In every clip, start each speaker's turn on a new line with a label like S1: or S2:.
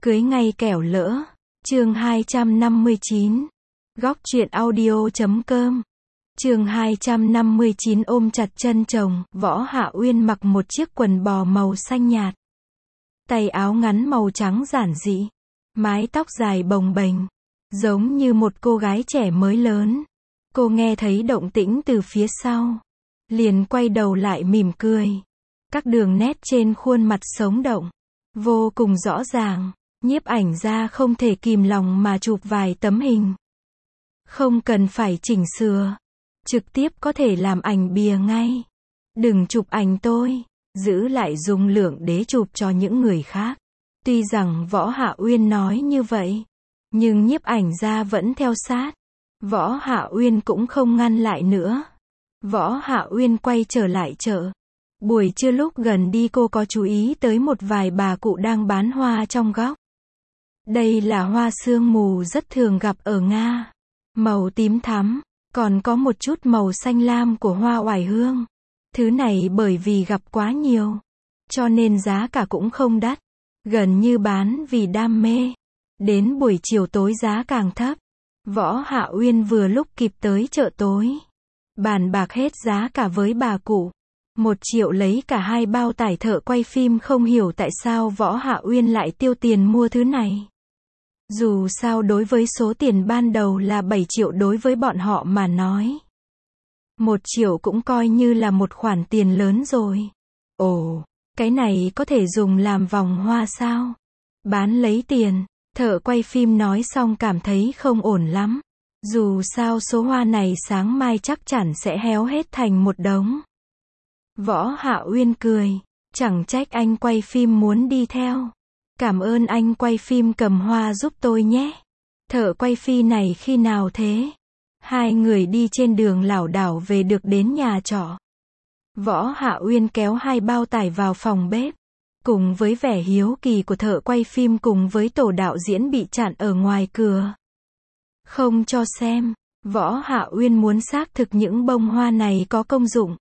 S1: Cưới ngay kẻo lỡ. Chương 259. Góc truyện audio.com. Chương 259 ôm chặt chân chồng, Võ Hạ Uyên mặc một chiếc quần bò màu xanh nhạt. Tay áo ngắn màu trắng giản dị. Mái tóc dài bồng bềnh. Giống như một cô gái trẻ mới lớn. Cô nghe thấy động tĩnh từ phía sau. Liền quay đầu lại mỉm cười. Các đường nét trên khuôn mặt sống động. Vô cùng rõ ràng. Nhiếp ảnh gia không thể kìm lòng mà chụp vài tấm hình. Không cần phải chỉnh sửa. Trực tiếp có thể làm ảnh bìa ngay. Đừng chụp ảnh tôi. Giữ lại dung lượng để chụp cho những người khác. Tuy rằng Võ Hạ Uyên nói như vậy. Nhưng nhiếp ảnh gia vẫn theo sát. Võ Hạ Uyên cũng không ngăn lại nữa. Võ Hạ Uyên quay trở lại chợ. Buổi trưa lúc gần đi cô có chú ý tới một vài bà cụ đang bán hoa trong góc. Đây là hoa sương mù rất thường gặp ở Nga. Màu tím thắm, còn có một chút màu xanh lam của hoa oải hương. Thứ này bởi vì gặp quá nhiều, cho nên giá cả cũng không đắt. Gần như bán vì đam mê. Đến buổi chiều tối giá càng thấp. Võ Hạ Uyên vừa lúc kịp tới chợ tối. Bàn bạc hết giá cả với bà cụ. 1 triệu lấy cả 2 bao tải. Thợ quay phim không hiểu tại sao Võ Hạ Uyên lại tiêu tiền mua thứ này. Dù sao đối với số tiền ban đầu là 7 triệu đối với bọn họ mà nói. 1 triệu cũng coi như là một khoản tiền lớn rồi. Ồ, cái này có thể dùng làm vòng hoa sao? Bán lấy tiền. Thợ quay phim nói xong cảm thấy không ổn lắm. Dù sao số hoa này sáng mai chắc chắn sẽ héo hết thành một đống. Võ Hạ Uyên cười. Chẳng trách anh quay phim muốn đi theo. Cảm ơn anh quay phim cầm hoa giúp tôi nhé. Thợ quay phim này khi nào thế? Hai người đi trên đường lảo đảo về được đến nhà trọ. Võ Hạ Uyên kéo 2 bao tải vào phòng bếp. Cùng với vẻ hiếu kỳ của thợ quay phim cùng với tổ đạo diễn bị chặn ở ngoài cửa. Không cho xem. Võ Hạ Uyên muốn xác thực những bông hoa này có công dụng.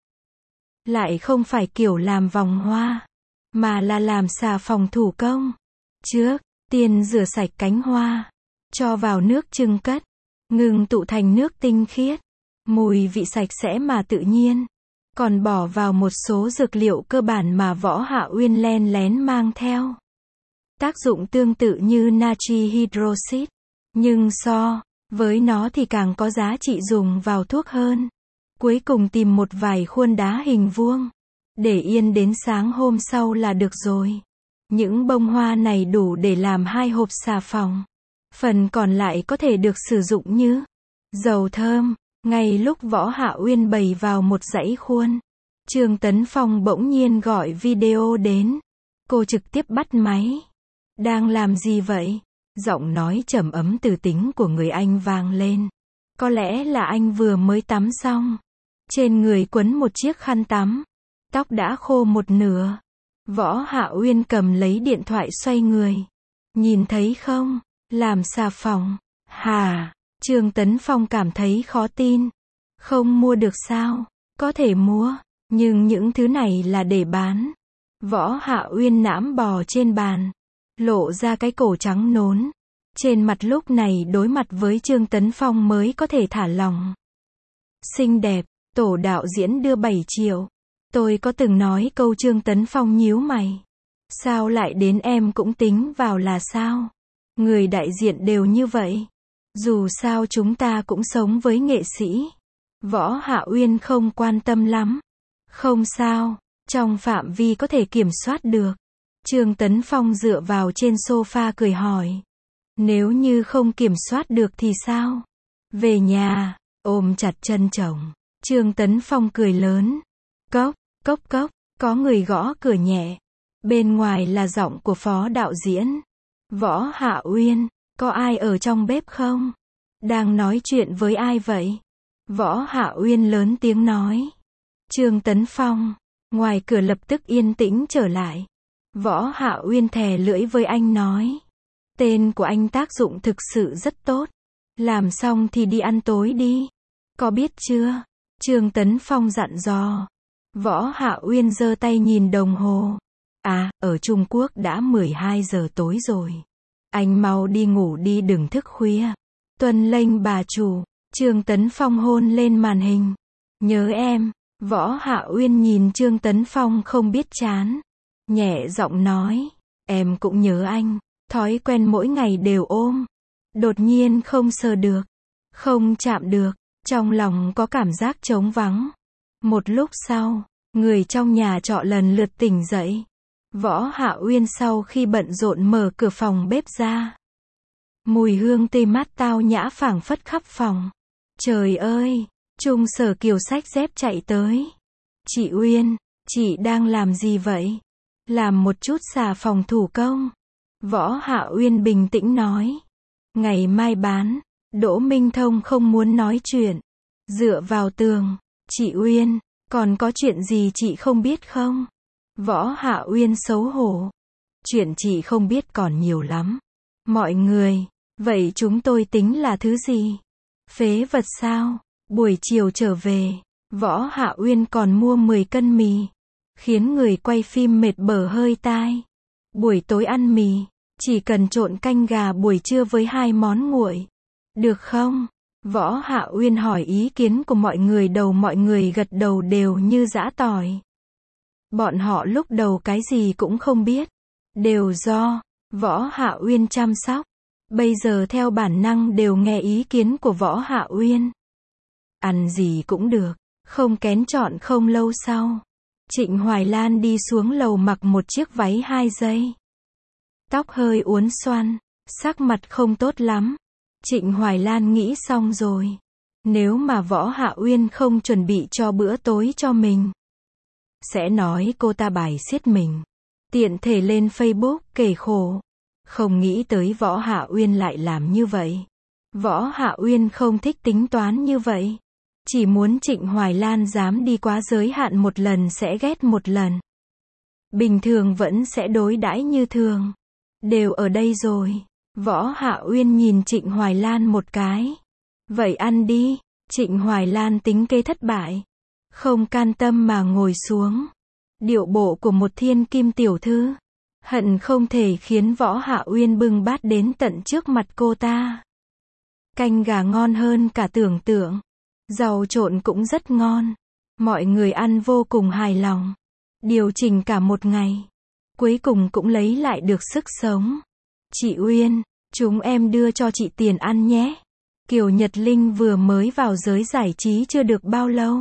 S1: Lại không phải kiểu làm vòng hoa, mà là làm xà phòng thủ công. Trước tiên rửa sạch cánh hoa, cho vào nước chưng cất, ngừng tụ thành nước tinh khiết, mùi vị sạch sẽ mà tự nhiên. Còn bỏ vào một số dược liệu cơ bản mà Võ Hạ Uyên len lén mang theo. Tác dụng tương tự như natri hydroxit, nhưng so với nó thì càng có giá trị dùng vào thuốc hơn. Cuối cùng tìm một vài khuôn đá hình vuông, để yên đến sáng hôm sau là được rồi. Những bông hoa này đủ để làm 2 hộp xà phòng. Phần còn lại có thể được sử dụng như dầu thơm. Ngay lúc Võ Hạ Uyên bày vào một dãy khuôn, Trương Tấn Phong bỗng nhiên gọi video đến. Cô trực tiếp bắt máy. Đang làm gì vậy? Giọng nói trầm ấm từ tính của người anh vang lên. Có lẽ là anh vừa mới tắm xong. Trên người quấn một chiếc khăn tắm. Tóc đã khô một nửa. Võ Hạ Uyên cầm lấy điện thoại xoay người. Nhìn thấy không? Làm xà phòng. Hà? Trương Tấn Phong cảm thấy khó tin. Không mua được sao? Có thể mua, nhưng những thứ này là để bán. Võ Hạ Uyên nãm bò trên bàn, lộ ra cái cổ trắng nốn. Trên mặt lúc này đối mặt với Trương Tấn Phong mới có thể thả lỏng. Xinh đẹp, tổ đạo diễn đưa 7 triệu. Tôi có từng nói câu. Trương Tấn Phong nhíu mày. Sao lại đến em cũng tính vào là sao? Người đại diện đều như vậy. Dù sao chúng ta cũng sống với nghệ sĩ. Võ Hạ Uyên không quan tâm lắm. Không sao, trong phạm vi có thể kiểm soát được. Trương Tấn Phong dựa vào trên sofa cười hỏi. Nếu như không kiểm soát được thì sao? Về nhà, ôm chặt chân chồng. Trương Tấn Phong cười lớn. Cốc, cốc cốc, có người gõ cửa nhẹ. Bên ngoài là giọng của phó đạo diễn. Võ Hạ Uyên, có ai ở trong bếp không? Đang nói chuyện với ai vậy? Võ Hạ Uyên lớn tiếng nói. Trương Tấn Phong. Ngoài cửa lập tức yên tĩnh trở lại. Võ Hạ Uyên thè lưỡi với anh nói. Tên của anh tác dụng thực sự rất tốt. Làm xong thì đi ăn tối đi. Có biết chưa? Trương Tấn Phong dặn dò. Võ Hạ Uyên giơ tay nhìn đồng hồ. À, ở Trung Quốc đã 12 giờ tối rồi. Anh mau đi ngủ đi đừng thức khuya. Tuân lệnh bà chủ. Trương Tấn Phong hôn lên màn hình. Nhớ em. Võ Hạ Uyên nhìn Trương Tấn Phong không biết chán. Nhẹ giọng nói. Em cũng nhớ anh. Thói quen mỗi ngày đều ôm. Đột nhiên không sờ được. Không chạm được. Trong lòng có cảm giác trống vắng. Một lúc sau, người trong nhà trọ lần lượt tỉnh dậy. Võ Hạ Uyên sau khi bận rộn mở cửa phòng bếp ra. Mùi hương tê mát tao nhã phảng phất khắp phòng. Trời ơi, Trung Sở Kiều xách dép chạy tới. Chị Uyên, chị đang làm gì vậy? Làm một chút xà phòng thủ công. Võ Hạ Uyên bình tĩnh nói. Ngày mai bán. Đỗ Minh Thông không muốn nói chuyện. Dựa vào tường. Chị Uyên, còn có chuyện gì chị không biết không? Võ Hạ Uyên xấu hổ. Chuyện chị không biết còn nhiều lắm. Mọi người, vậy chúng tôi tính là thứ gì? Phế vật sao? Buổi chiều trở về, Võ Hạ Uyên còn mua 10 cân mì. Khiến người quay phim mệt bở hơi tai. Buổi tối ăn mì, chỉ cần trộn canh gà buổi trưa với 2 món nguội. Được không? Võ Hạ Uyên hỏi ý kiến của mọi người mọi người gật đầu đều như giã tỏi. Bọn họ lúc đầu cái gì cũng không biết. Đều do Võ Hạ Uyên chăm sóc. Bây giờ theo bản năng đều nghe ý kiến của Võ Hạ Uyên. Ăn gì cũng được. Không kén chọn không lâu sau. Trịnh Hoài Lan đi xuống lầu mặc một chiếc váy 2 giây. Tóc hơi uốn xoăn. Sắc mặt không tốt lắm. Trịnh Hoài Lan nghĩ xong rồi. Nếu mà Võ Hạ Uyên không chuẩn bị cho bữa tối cho mình. Sẽ nói cô ta bài xiết mình. Tiện thể lên Facebook kể khổ. Không nghĩ tới Võ Hạ Uyên lại làm như vậy. Võ Hạ Uyên không thích tính toán như vậy. Chỉ muốn Trịnh Hoài Lan dám đi quá giới hạn một lần sẽ ghét một lần. Bình thường vẫn sẽ đối đãi như thường. Đều ở đây rồi. Võ Hạ Uyên nhìn Trịnh Hoài Lan một cái. Vậy ăn đi. Trịnh Hoài Lan tính kế thất bại. Không can tâm mà ngồi xuống. Điệu bộ của một thiên kim tiểu thư. Hận không thể khiến Võ Hạ Uyên bưng bát đến tận trước mặt cô ta. Canh gà ngon hơn cả tưởng tượng. Rau trộn cũng rất ngon. Mọi người ăn vô cùng hài lòng. Điều chỉnh cả một ngày. Cuối cùng cũng lấy lại được sức sống. Chị Uyên, chúng em đưa cho chị tiền ăn nhé. Kiều Nhật Linh vừa mới vào giới giải trí chưa được bao lâu.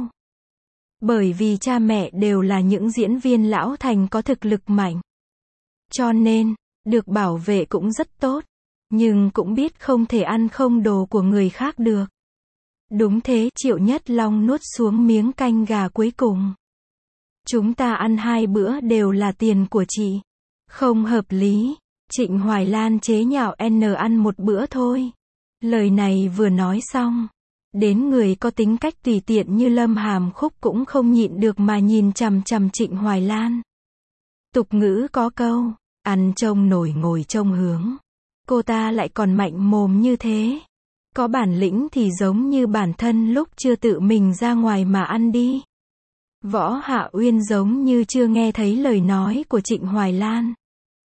S1: Bởi vì cha mẹ đều là những diễn viên lão thành có thực lực mạnh. Cho nên, được bảo vệ cũng rất tốt. Nhưng cũng biết không thể ăn không đồ của người khác được. Đúng thế, Triệu Nhất Long nuốt xuống miếng canh gà cuối cùng. Chúng ta ăn 2 bữa đều là tiền của chị. Không hợp lý. Trịnh Hoài Lan chế nhạo ăn một bữa thôi. Lời này vừa nói xong. Đến người có tính cách tùy tiện như Lâm Hàm Khúc cũng không nhịn được mà nhìn chằm chằm Trịnh Hoài Lan. Tục ngữ có câu, ăn trông nổi ngồi trông hướng. Cô ta lại còn mạnh mồm như thế. Có bản lĩnh thì giống như bản thân lúc chưa tự mình ra ngoài mà ăn đi. Võ Hạ Uyên giống như chưa nghe thấy lời nói của Trịnh Hoài Lan.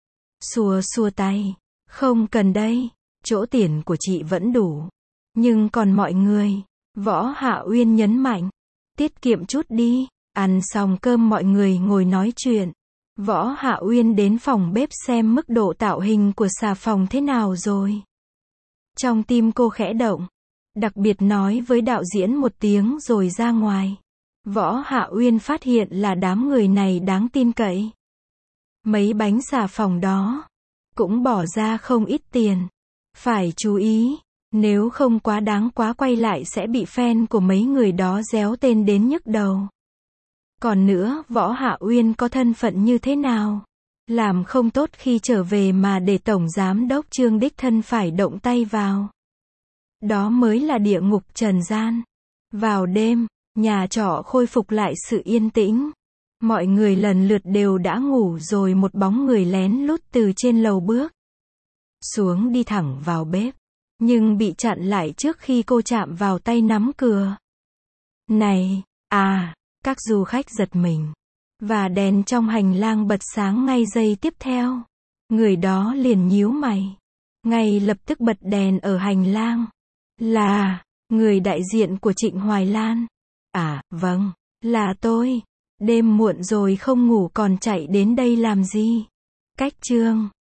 S1: Xua xua tay. Không cần đây. Chỗ tiền của chị vẫn đủ. Nhưng còn mọi người. Võ Hạ Uyên nhấn mạnh. Tiết kiệm chút đi. Ăn xong cơm mọi người ngồi nói chuyện. Võ Hạ Uyên đến phòng bếp xem mức độ tạo hình của xà phòng thế nào rồi. Trong tim cô khẽ động. Đặc biệt nói với đạo diễn một tiếng rồi ra ngoài. Võ Hạ Uyên phát hiện là đám người này đáng tin cậy. Mấy bánh xà phòng đó cũng bỏ ra không ít tiền. Phải chú ý, nếu không quá đáng quá quay lại sẽ bị fan của mấy người đó réo tên đến nhức đầu. Còn nữa, Võ Hạ Uyên có thân phận như thế nào? Làm không tốt khi trở về mà để Tổng Giám đốc Trương đích thân phải động tay vào. Đó mới là địa ngục trần gian. Vào đêm, nhà trọ khôi phục lại sự yên tĩnh. Mọi người lần lượt đều đã ngủ rồi một bóng người lén lút từ trên lầu bước xuống đi thẳng vào bếp. Nhưng bị chặn lại trước khi cô chạm vào tay nắm cửa. Này, các du khách giật mình. Và đèn trong hành lang bật sáng ngay giây tiếp theo. Người đó liền nhíu mày. ngay lập tức bật đèn ở hành lang. Là, người đại diện của Trịnh Hoài Lan. À, vâng, là tôi. Đêm muộn rồi không ngủ còn chạy đến đây làm gì? Cách chương